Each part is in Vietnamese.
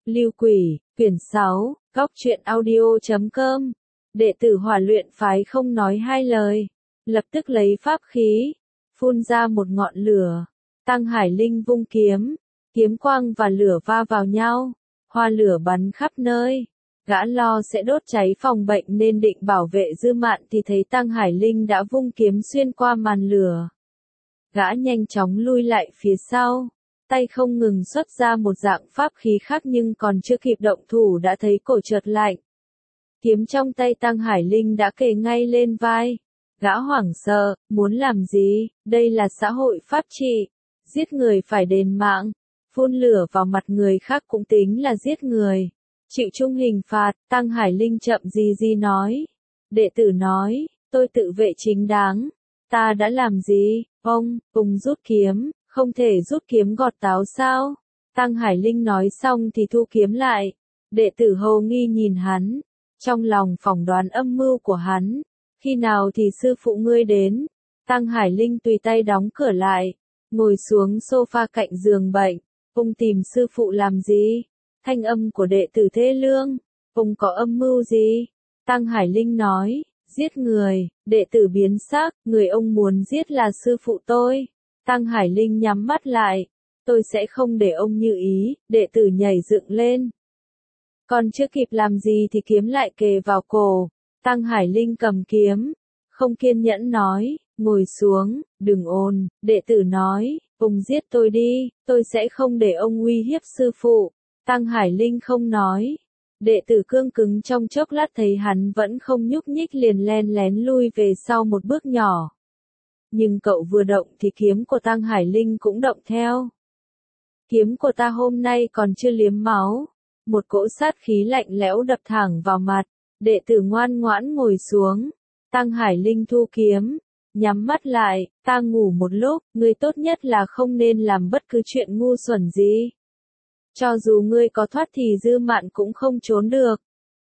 Lưu Quỷ, quyển 6, góc truyện audio.com. Đệ tử Hỏa Luyện phái không nói hai lời, lập tức lấy pháp khí, phun ra một ngọn lửa. Tăng Hải Linh vung kiếm, kiếm quang và lửa va vào nhau, hoa lửa bắn khắp nơi. Gã lo sẽ đốt cháy phòng bệnh nên định bảo vệ Dư Mạn thì thấy Tăng Hải Linh đã vung kiếm xuyên qua màn lửa. Gã nhanh chóng lui lại phía sau, tay không ngừng xuất ra một dạng pháp khí khác nhưng còn chưa kịp động thủ đã thấy cổ chợt lạnh. Kiếm trong tay Tăng Hải Linh đã kề ngay lên vai. Gã hoảng sợ, muốn làm gì, đây là xã hội pháp trị, giết người phải đền mạng, phun lửa vào mặt người khác cũng tính là giết người. Chịu chung hình phạt, Tăng Hải Linh chậm gì nói. Đệ tử nói, tôi tự vệ chính đáng. Ta đã làm gì, ông rút kiếm, không thể rút kiếm gọt táo sao? Tăng Hải Linh nói xong thì thu kiếm lại. Đệ tử hồ nghi nhìn hắn, trong lòng phỏng đoán âm mưu của hắn. Khi nào thì sư phụ ngươi đến? Tăng Hải Linh tùy tay đóng cửa lại, ngồi xuống sofa cạnh giường bệnh. Ông tìm sư phụ làm gì? Thanh âm của đệ tử thê lương. Ông có âm mưu gì? Tăng Hải Linh nói, giết người. Đệ tử biến sắc, người ông muốn giết là sư phụ tôi. Tăng Hải Linh nhắm mắt lại. Tôi sẽ không để ông như ý. Đệ tử nhảy dựng lên. Còn chưa kịp làm gì thì kiếm lại kề vào cổ. Tăng Hải Linh cầm kiếm, không kiên nhẫn nói, ngồi xuống, đừng ồn. Đệ tử nói, ông giết tôi đi, tôi sẽ không để ông uy hiếp sư phụ. Tăng Hải Linh không nói. Đệ tử cương cứng trong chốc lát thấy hắn vẫn không nhúc nhích liền len lén lui về sau một bước nhỏ. Nhưng cậu vừa động thì kiếm của Tăng Hải Linh cũng động theo. Kiếm của ta hôm nay còn chưa liếm máu. Một cỗ sát khí lạnh lẽo đập thẳng vào mặt. Đệ tử ngoan ngoãn ngồi xuống. Tăng Hải Linh thu kiếm, nhắm mắt lại, ta ngủ một lúc, ngươi tốt nhất là không nên làm bất cứ chuyện ngu xuẩn gì. Cho dù ngươi có thoát thì Dư Mạn cũng không trốn được.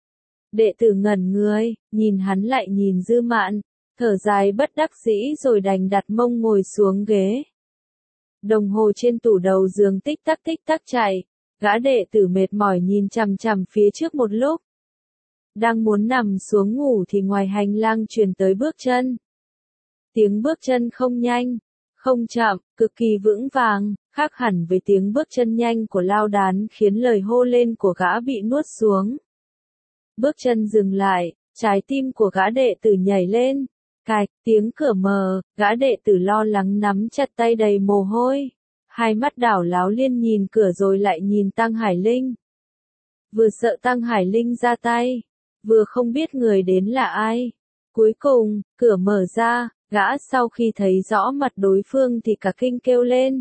Đệ tử ngẩn người, nhìn hắn lại nhìn Dư Mạn, thở dài bất đắc dĩ rồi đành đặt mông ngồi xuống ghế. Đồng hồ trên tủ đầu giường tích tắc chạy, gã đệ tử mệt mỏi nhìn chằm chằm phía trước một lúc. Đang muốn nằm xuống ngủ thì ngoài hành lang truyền tới bước chân. Tiếng bước chân không nhanh, không chậm, cực kỳ vững vàng, khác hẳn với tiếng bước chân nhanh của Lao Đán khiến lời hô lên của gã bị nuốt xuống. Bước chân dừng lại, trái tim của gã đệ tử nhảy lên. Cạch, tiếng cửa mở, gã đệ tử lo lắng nắm chặt tay đầy mồ hôi. Hai mắt đảo láo liên nhìn cửa rồi lại nhìn Tăng Hải Linh. Vừa sợ Tăng Hải Linh ra tay, vừa không biết người đến là ai. Cuối cùng, cửa mở ra, gã sau khi thấy rõ mặt đối phương thì cả kinh kêu lên.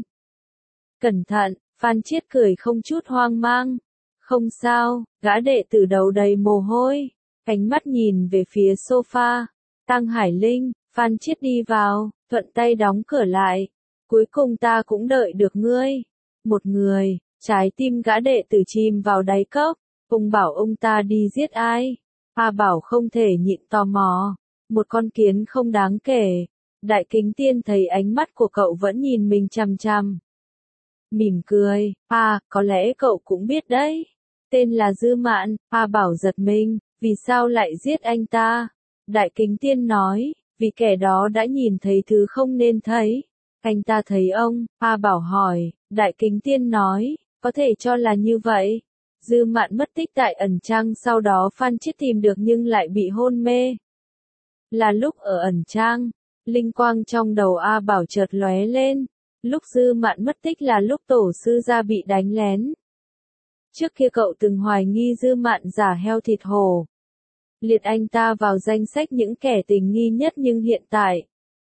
Cẩn thận, Phan Chiết cười không chút hoang mang. Không sao, gã đệ tử đầu đầy mồ hôi, ánh mắt nhìn về phía sofa. Tăng Hải Linh, Phan Chiết đi vào, thuận tay đóng cửa lại. Cuối cùng ta cũng đợi được ngươi. Một người, trái tim gã đệ tử chìm vào đáy cốc. Ông bảo ông ta đi giết ai? Bảo không thể nhịn tò mò. Một con kiến không đáng kể. Đại Kính Tiên thấy ánh mắt của cậu vẫn nhìn mình chằm chằm. Mỉm cười, có lẽ cậu cũng biết đấy. Tên là Dư Mạn. Bảo giật mình, vì sao lại giết anh ta? Đại Kính Tiên nói, vì kẻ đó đã nhìn thấy thứ không nên thấy. Anh ta thấy ông, Bảo hỏi, Đại Kính Tiên nói, có thể cho là như vậy. Dư Mạn mất tích tại ẩn trang sau đó Phan Chiết tìm được nhưng lại bị hôn mê. Là lúc ở ẩn trang, linh quang trong đầu Bảo chợt lóe lên. Lúc Dư Mạn mất tích là lúc tổ sư gia bị đánh lén. Trước kia cậu từng hoài nghi Dư Mạn giả heo thịt hổ, liệt anh ta vào danh sách những kẻ tình nghi nhất nhưng hiện tại,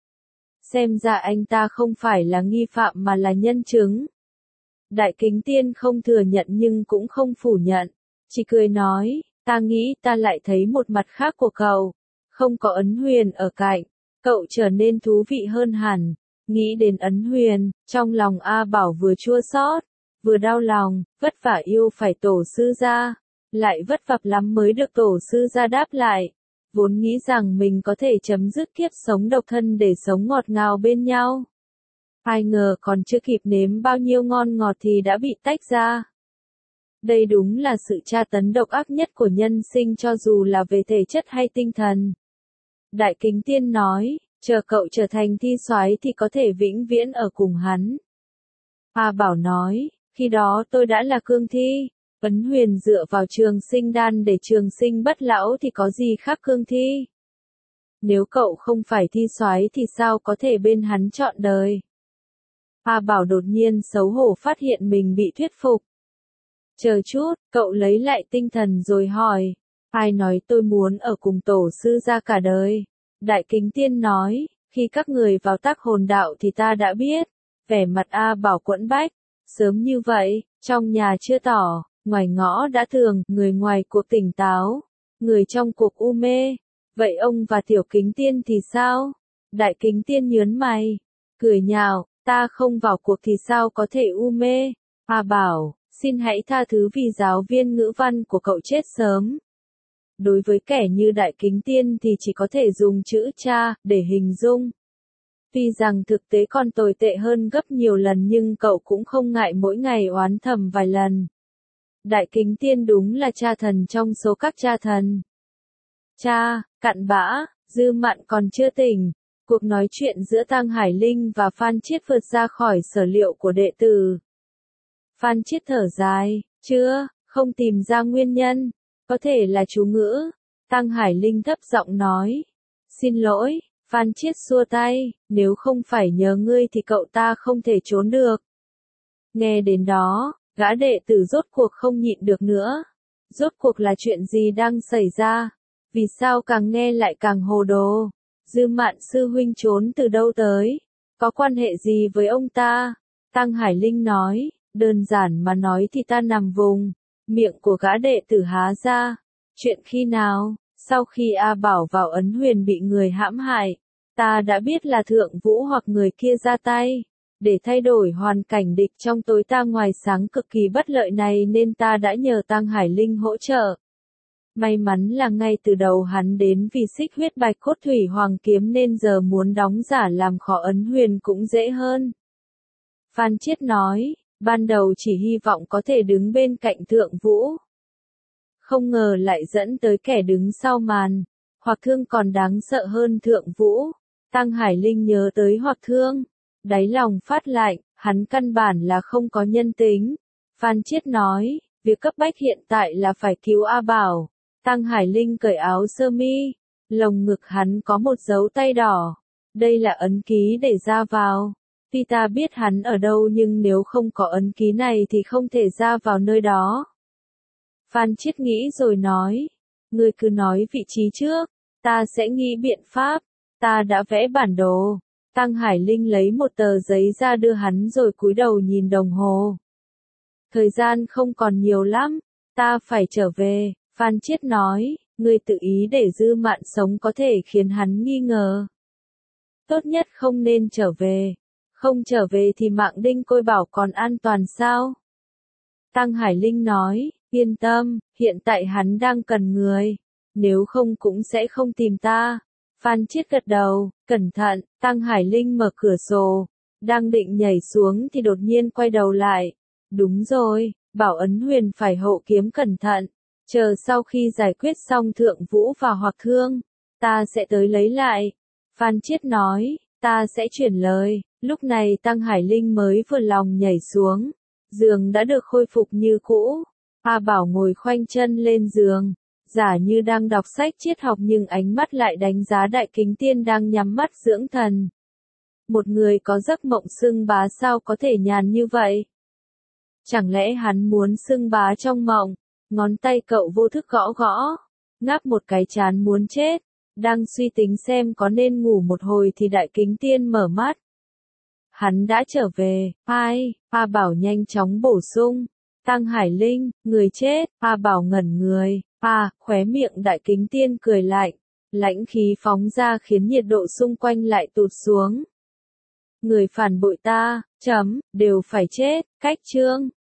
xem ra anh ta không phải là nghi phạm mà là nhân chứng. Đại Kính Tiên không thừa nhận nhưng cũng không phủ nhận, chỉ cười nói, ta nghĩ ta lại thấy một mặt khác của cậu, không có Ấn Huyền ở cạnh, cậu trở nên thú vị hơn hẳn. Nghĩ đến Ấn Huyền, trong lòng Bảo vừa chua xót, vừa đau lòng, vất vả yêu phải tổ sư gia, lại vất vả lắm mới được tổ sư gia đáp lại. Vốn nghĩ rằng mình có thể chấm dứt kiếp sống độc thân để sống ngọt ngào bên nhau. Ai ngờ còn chưa kịp nếm bao nhiêu ngon ngọt thì đã bị tách ra. Đây đúng là sự tra tấn độc ác nhất của nhân sinh cho dù là về thể chất hay tinh thần. Đại Kính Tiên nói, chờ cậu trở thành thi soái thì có thể vĩnh viễn ở cùng hắn. A Bảo nói, khi đó tôi đã là cương thi. Ấn Huyền dựa vào Trường Sinh đan để trường sinh bất lão thì có gì khác cương thi. Nếu cậu không phải thi soái thì sao có thể bên hắn trọn đời. A Bảo đột nhiên xấu hổ phát hiện mình bị thuyết phục. Chờ chút, cậu lấy lại tinh thần rồi hỏi. Ai nói tôi muốn ở cùng tổ sư gia cả đời? Đại Kính Tiên nói, khi các người vào tác hồn đạo thì ta đã biết. Vẻ mặt A Bảo quẫn bách. Sớm như vậy, trong nhà chưa tỏ, ngoài ngõ đã thường, người ngoài cuộc tỉnh táo, người trong cuộc u mê. Vậy ông và Tiểu Kính Tiên thì sao? Đại Kính Tiên nhớn mày, cười nhạo, ta không vào cuộc thì sao có thể u mê? A Bảo, xin hãy tha thứ vì giáo viên ngữ văn của cậu chết sớm. Đối với kẻ như Đại Kính Tiên thì chỉ có thể dùng chữ cha để hình dung. Tuy rằng thực tế còn tồi tệ hơn gấp nhiều lần nhưng cậu cũng không ngại mỗi ngày oán thầm vài lần. Đại Kính Tiên đúng là cha thần trong số các cha thần. Cha, cặn bã, Dư Mạn còn chưa tỉnh. Cuộc nói chuyện giữa Tăng Hải Linh và Phan Chiết vượt ra khỏi sở liệu của đệ tử. Phan Chiết thở dài, không tìm ra nguyên nhân. Có thể là chú ngữ. Tăng Hải Linh thấp giọng nói. Xin lỗi, Phan Chiết xua tay, nếu không phải nhờ ngươi thì cậu ta không thể trốn được. Nghe đến đó, gã đệ tử rốt cuộc không nhịn được nữa. Rốt cuộc là chuyện gì đang xảy ra? Vì sao càng nghe lại càng hồ đồ? Dư Mạn sư huynh trốn từ đâu tới? Có quan hệ gì với ông ta? Tăng Hải Linh nói, đơn giản mà nói thì ta nằm vùng. Miệng của gã đệ tử há ra. Chuyện khi nào? Sau khi A Bảo vào Ấn Huyền bị người hãm hại, ta đã biết là Thượng Vũ hoặc người kia ra tay. Để thay đổi hoàn cảnh địch trong tối ta ngoài sáng cực kỳ bất lợi này nên ta đã nhờ Tăng Hải Linh hỗ trợ. May mắn là ngay từ đầu hắn đến vì xích huyết bạch cốt thủy hoàng kiếm nên giờ muốn đóng giả làm khó Ấn Huyền cũng dễ hơn. Phan Chiết nói, ban đầu chỉ hy vọng có thể đứng bên cạnh Thượng Vũ. Không ngờ lại dẫn tới kẻ đứng sau màn, Hoặc Thương còn đáng sợ hơn Thượng Vũ. Tăng Hải Linh nhớ tới Hoặc Thương, đáy lòng phát lạnh, hắn căn bản là không có nhân tính. Phan Chiết nói, việc cấp bách hiện tại là phải cứu A Bảo. Tăng Hải Linh cởi áo sơ mi, lồng ngực hắn có một dấu tay đỏ. Đây là ấn ký để ra vào. Tuy ta biết hắn ở đâu nhưng nếu không có ấn ký này thì không thể ra vào nơi đó. Phan Chiết nghĩ rồi nói, ngươi cứ nói vị trí trước, ta sẽ nghĩ biện pháp. Ta đã vẽ bản đồ. Tăng Hải Linh lấy một tờ giấy ra đưa hắn rồi cúi đầu nhìn đồng hồ. Thời gian không còn nhiều lắm, ta phải trở về. Phan Chiết nói, ngươi tự ý để Dư Mạn sống có thể khiến hắn nghi ngờ. Tốt nhất không nên trở về. Không trở về thì mạng Đinh Côi Bảo còn an toàn sao? Tăng Hải Linh nói, yên tâm, hiện tại hắn đang cần người. Nếu không cũng sẽ không tìm ta. Phan Chiết gật đầu, cẩn thận. Tăng Hải Linh mở cửa sổ. Đang định nhảy xuống thì đột nhiên quay đầu lại. Đúng rồi, bảo Ấn Huyền phải hộ kiếm cẩn thận. Chờ sau khi giải quyết xong Thượng Vũ và Hoặc Thương, ta sẽ tới lấy lại. Phan Chiết nói, ta sẽ chuyển lời. Lúc này Tăng Hải Linh mới vừa lòng nhảy xuống. Giường đã được khôi phục như cũ. A Bảo ngồi khoanh chân lên giường. Giả như đang đọc sách triết học nhưng ánh mắt lại đánh giá Đại Kính Tiên đang nhắm mắt dưỡng thần. Một người có giấc mộng xưng bá sao có thể nhàn như vậy? Chẳng lẽ hắn muốn xưng bá trong mộng? Ngón tay cậu vô thức gõ gõ. Ngáp một cái chán muốn chết. Đang suy tính xem có nên ngủ một hồi thì Đại Kính Tiên mở mắt. Hắn đã trở về. Ai? A Bảo nhanh chóng bổ sung. Tăng Hải Linh, người chết. A Bảo ngẩn người. Khóe miệng Đại Kính Tiên cười lạnh. Lãnh khí phóng ra khiến nhiệt độ xung quanh lại tụt xuống. Người phản bội ta, đều phải chết. Cách chương.